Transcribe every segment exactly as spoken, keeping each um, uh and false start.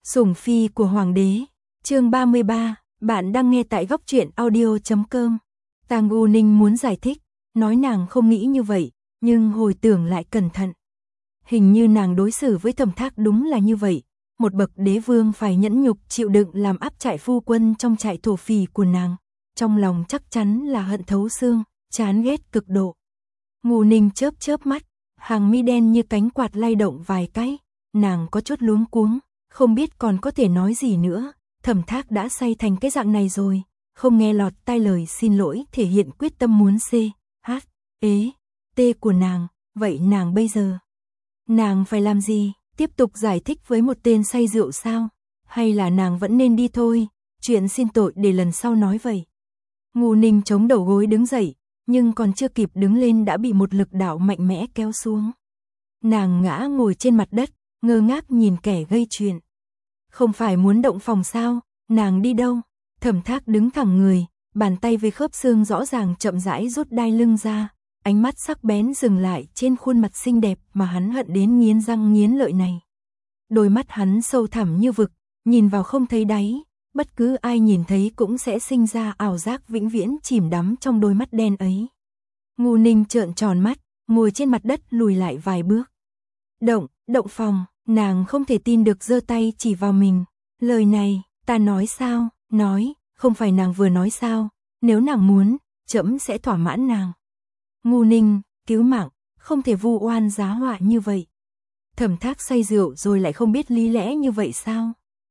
Sủng phi của hoàng đế, chương ba mươi ba, bạn đang nghe tại góc truyện audio chấm com. Tang U Ninh muốn giải thích, nói nàng không nghĩ như vậy, nhưng hồi tưởng lại cẩn thận. Hình như nàng đối xử với Thẩm Thác đúng là như vậy, một bậc đế vương phải nhẫn nhục chịu đựng làm áp trại phu quân trong trại thổ phỉ của nàng, trong lòng chắc chắn là hận thấu xương, chán ghét cực độ. Ngô Ninh chớp chớp mắt, hàng mi đen như cánh quạt lay động vài cái, nàng có chút luống cuống, không biết còn có thể nói gì nữa. Thẩm Thác đã say thành cái dạng này rồi, không nghe lọt tai lời xin lỗi thể hiện quyết tâm muốn c, h, ế, t của nàng, vậy nàng bây giờ, nàng phải làm gì, tiếp tục giải thích với một tên say rượu sao, hay là nàng vẫn nên đi thôi, chuyện xin tội để lần sau nói vậy. Ngô Ninh chống đầu gối đứng dậy, nhưng còn chưa kịp đứng lên đã bị một lực đạo mạnh mẽ kéo xuống. Nàng ngã ngồi trên mặt đất, ngơ ngác nhìn kẻ gây chuyện. Không phải muốn động phòng sao, nàng đi đâu? Thẩm Thác đứng thẳng người, bàn tay với khớp xương rõ ràng chậm rãi rút đai lưng ra, ánh mắt sắc bén dừng lại trên khuôn mặt xinh đẹp mà hắn hận đến nghiến răng nghiến lợi này. Đôi mắt hắn sâu thẳm như vực, nhìn vào không thấy đáy, bất cứ ai nhìn thấy cũng sẽ sinh ra ảo giác vĩnh viễn chìm đắm trong đôi mắt đen ấy. Ngô Ninh trợn tròn mắt, ngồi trên mặt đất lùi lại vài bước. Động, động phòng, nàng không thể tin được giơ tay chỉ vào mình. Lời này, ta nói sao, nói, không phải nàng vừa nói sao, nếu nàng muốn, trẫm sẽ thỏa mãn nàng. Ngô Ninh, cứu mạng, không thể vu oan giá họa như vậy. Thẩm Thác say rượu rồi lại không biết lý lẽ như vậy sao?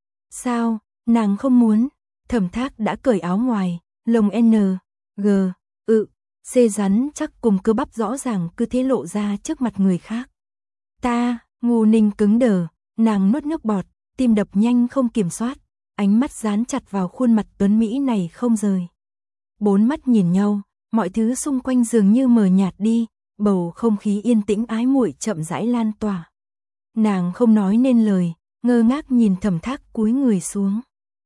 Sao, nàng không muốn? Thẩm Thác đã cởi áo ngoài, lồng N, G, ự, C rắn chắc cùng cơ bắp rõ ràng cứ thế lộ ra trước mặt người khác. Ta, Ngô Ninh cứng đờ, nàng nuốt nước bọt, tim đập nhanh không kiểm soát, ánh mắt dán chặt vào khuôn mặt tuấn mỹ này không rời. Bốn mắt nhìn nhau, mọi thứ xung quanh dường như mờ nhạt đi, bầu không khí yên tĩnh ái muội chậm rãi lan tỏa. Nàng không nói nên lời, ngơ ngác nhìn Thẩm Thác cúi người xuống.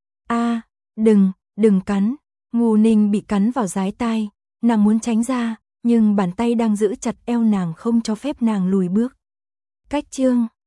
A, đừng, đừng cắn. Ngô Ninh bị cắn vào dái tai, nàng muốn tránh ra, nhưng bàn tay đang giữ chặt eo nàng không cho phép nàng lùi bước. Cách chương